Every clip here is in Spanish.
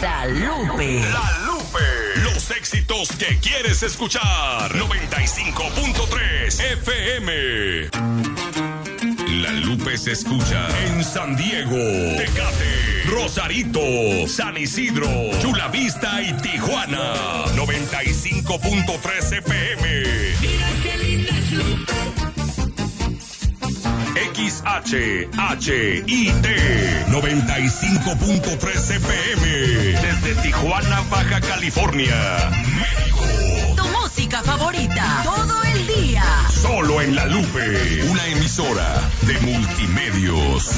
La Lupe. La Lupe. Los éxitos que quieres escuchar. 95.3 FM. La Lupe se escucha en San Diego, Tecate, Rosarito, San Isidro, Chula Vista y Tijuana. 95.3 FM. Mira qué linda es Lupe. XHHIT 95.3 FM desde Tijuana, Baja California, México. Tu música favorita todo el día. Solo en La Lupe, una emisora de Multimedios.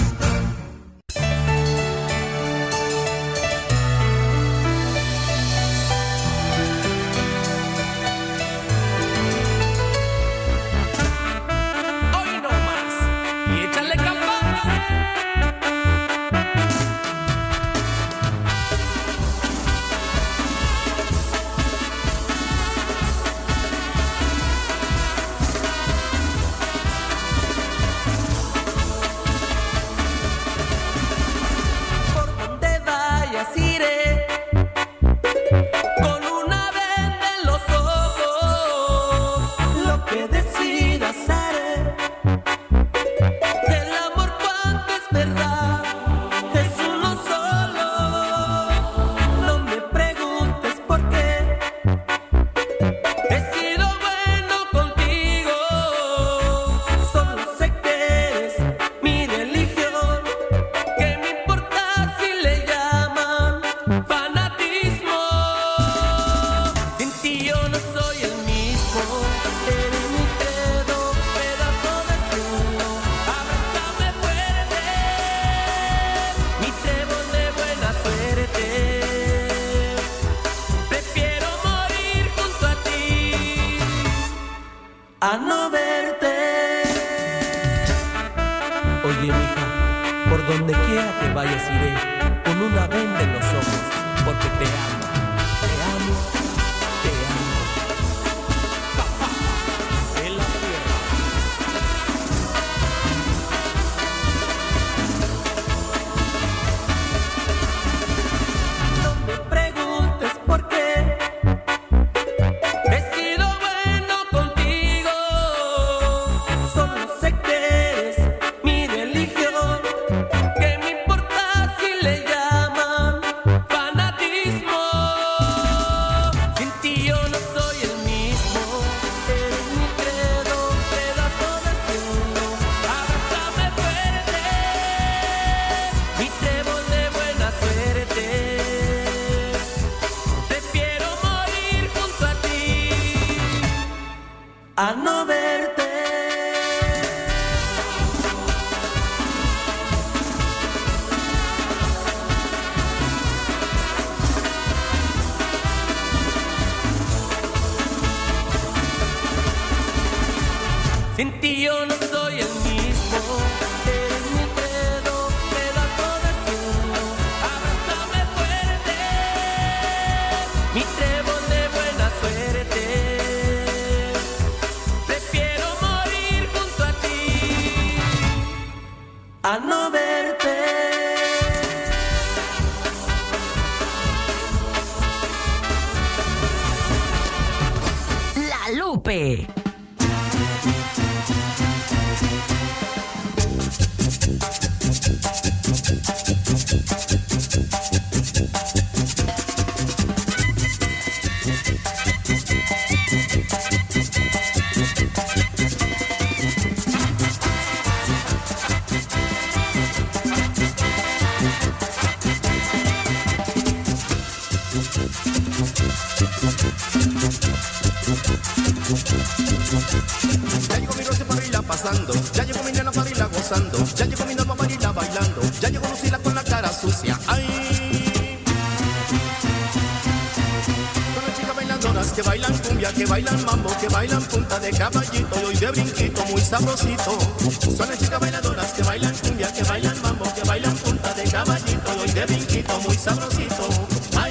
Sabrosito, son las chicas bailadoras que bailan cumbia, que bailan mambo, que bailan punta de caballito, y hoy de brinquito muy sabrosito. Ay.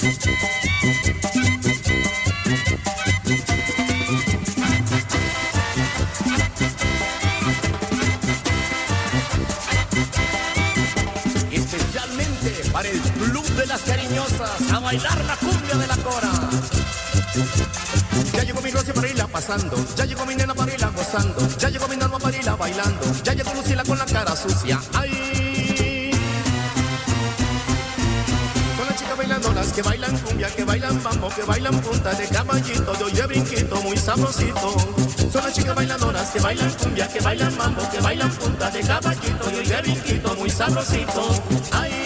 Especialmente para el club de las cariñosas, a bailar la cumbia de la Cora. Ya llegó mi Rosy para irla pasando, ya llegó mi nena para irla gozando, ya llegó mi Norma para irla bailando, ya llegó Lucila con la cara sucia. ¡Ay! Son las chicas bailadoras que bailan cumbia, que bailan bambo, que bailan punta de caballito, de oye brinquito muy sabrosito. Son las chicas bailadoras que bailan cumbia, que bailan mambo, que bailan punta de caballito, de oye brinquito muy sabrosito. ¡Ay!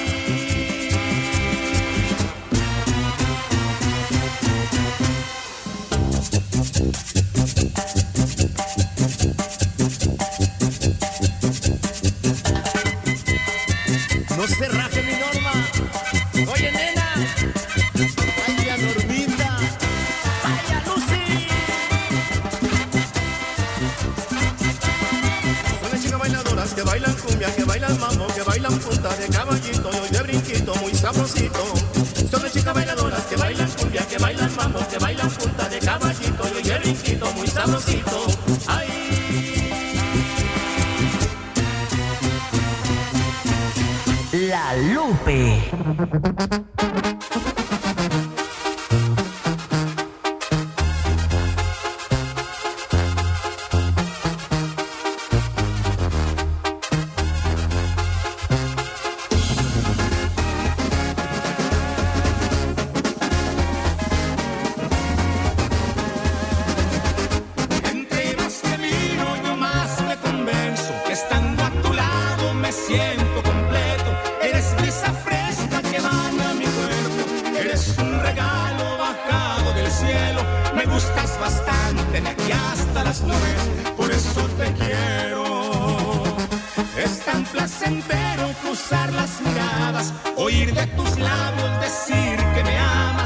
No se raje mi Norma. Oye, nena. Vaya Normita. Vaya Lucy. Son las chicas bailadoras que bailan cumbia, que bailan mambo, que bailan punta de caballito y hoy de brinquito muy sabrosito. Son las chicas bailadoras que bailan cumbia, que bailan mambo, que bailan punta de caballito y hoy de brinquito muy sabrosito. Ay. La Lupe. Entre más te miro, yo más me convenzo que estando a tu lado me siento completo. Eres brisa fresca que baña mi cuerpo, eres un regalo bajado del cielo. Me gustas bastante, de aquí hasta las nubes, por eso te quiero. Es tan placentero cruzar las miradas, oír de tus labios decir que me amas.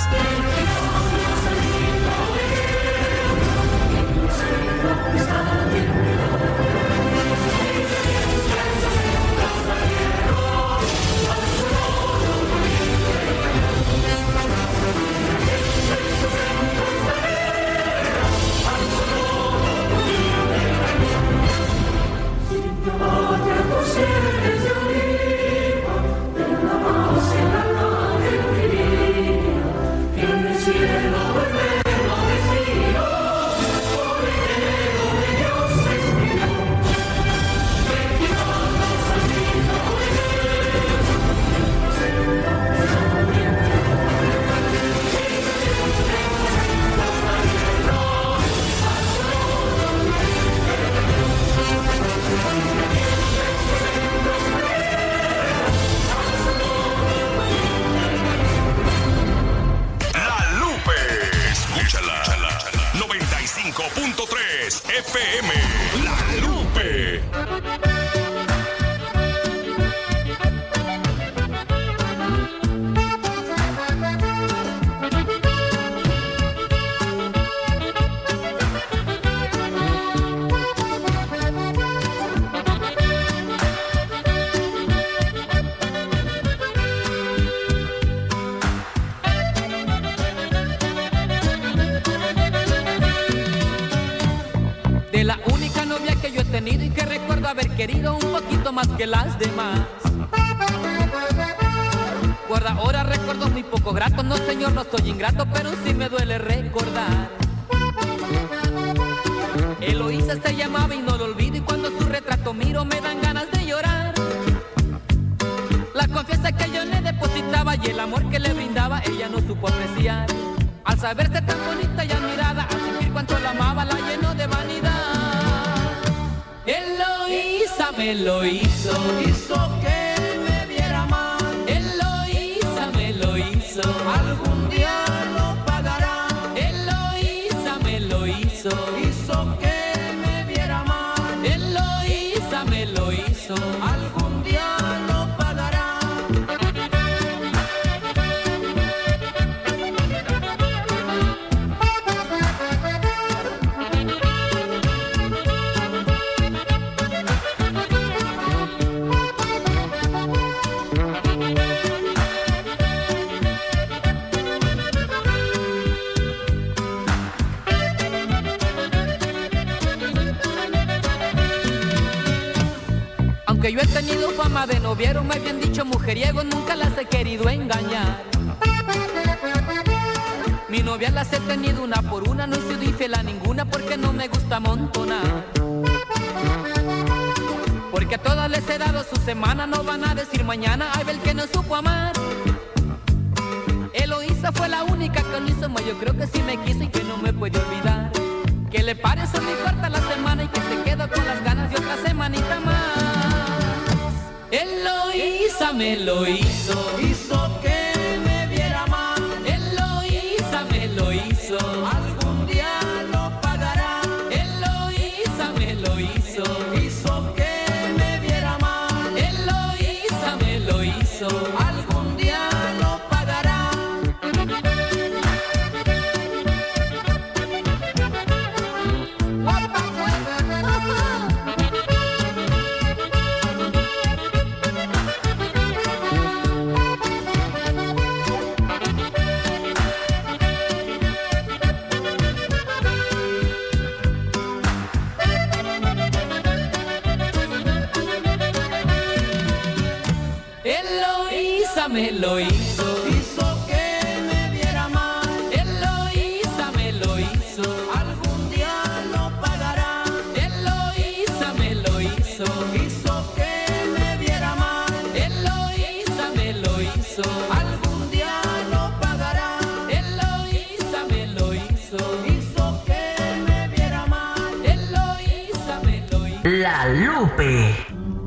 Escúchala. 95.3 FM. La Lupe. De la única novia que yo he tenido y que recuerdo haber querido un poquito más que las demás. Guarda ahora recuerdos muy poco gratos, no señor, no soy ingrato, pero sí me duele recordar. Eloísa se llamaba y no lo olvido, y cuando su retrato miro me dan ganas de llorar. La confianza que yo le depositaba y el amor que le brindaba, ella no supo apreciar. Al saberse tan bonita y admirada, al sentir cuánto la amaba, la llenó de vanidad. Eloísa me lo hizo que me viera mal. Eloísa me lo hizo, algún día lo pagará. Eloísa me lo hizo que me viera mal. Eloísa me lo hizo, algún día lo pagará. yo he tenido fama de noviero, me habían dicho mujeriego, nunca las he querido engañar. Mi novia las he tenido una por una, no he sido infiel a ninguna porque no me gusta amontonar. Porque a todas les he dado su semana, no van a decir mañana, ay, el que no supo amar. Eloísa fue la única que lo hizo, yo creo que sí me quiso y que no me puede olvidar. Que le parece muy corta la semana y que se quedó con las ganas de otra semanita más. Eloísa me lo hizo que me viera más. Eloísa me lo hizo, algún día lo pagará. Eloísa me lo hizo que me viera más. Eloísa me lo hizo, algún día lo pagará. Eloísa me lo hizo que me viera más. Eloísa me lo hizo, algún día lo pagará. Eloísa me lo hizo que me viera más. Eloísa me lo hizo, algún día lo pagará. Eloísa me lo hizo que me viera más. Eloísa me lo hizo. La Lupe.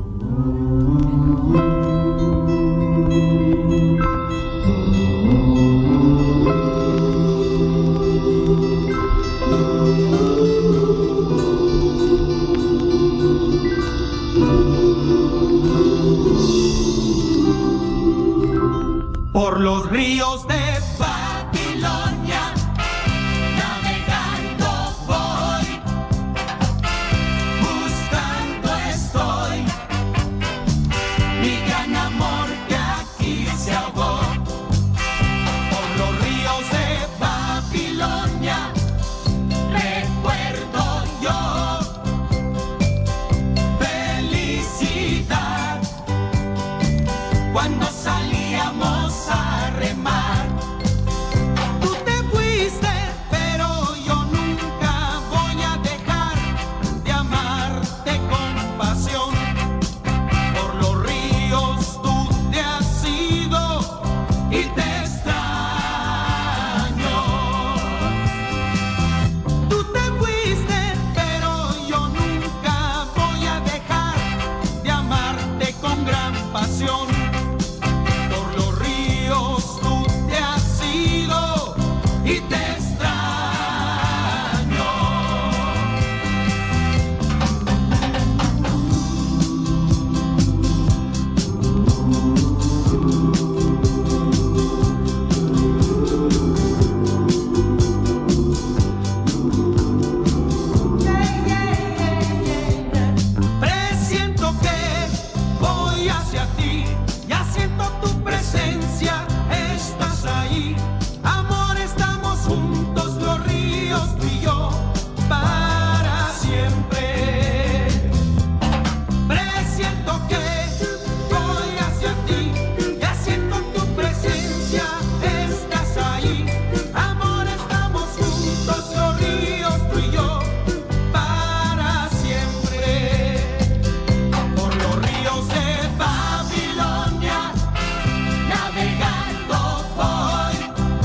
Por los ríos de Babilonia navegando voy, buscando estoy mi gran amor que aquí se ahogó. Por los ríos de Babilonia recuerdo yo felicidad cuando salíamos a remar. Tú te fuiste, pero yo nunca voy a dejar de amarte con pasión. Por los ríos tú te has ido y te extraño. Tú te fuiste, pero yo nunca voy a dejar de amarte con gran pasión. Y te extraño. Presiento que voy hacia ti, ya siento tu presencia, estás ahí. Amor, estamos juntos, los ríos tú y yo, para siempre. Presiento que voy hacia ti, ya siento tu presencia, estás ahí. Amor, estamos juntos, los ríos tú y yo, para siempre. Por los ríos de Babilonia navegando voy,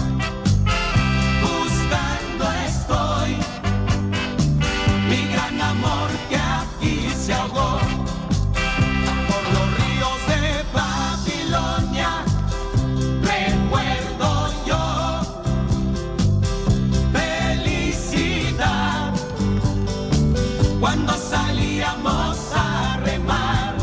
buscando estoy mi gran amor que aquí se ahogó. Por los ríos de Babilonia recuerdo yo felicidad cuando salíamos a remar.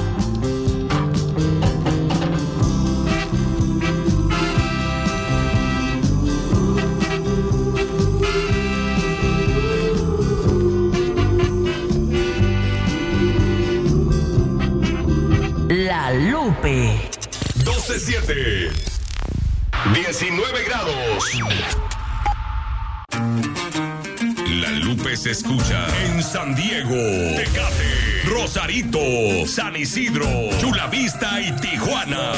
La Lupe. 12-7. 19 grados. La Lupe se escucha en San Diego, Tecate, Rosarito, San Isidro, Chula Vista y Tijuana.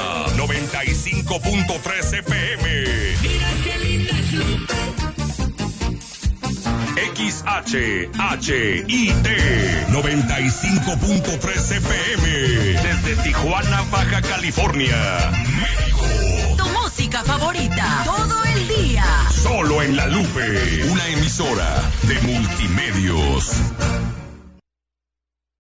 95.3 FM. Mira qué linda es Lupe. XHHIT 95.3 FM. Desde Tijuana, Baja California, México. Tu música favorita, todo el día. Solo en La Lupe, una emisora de Multimedios.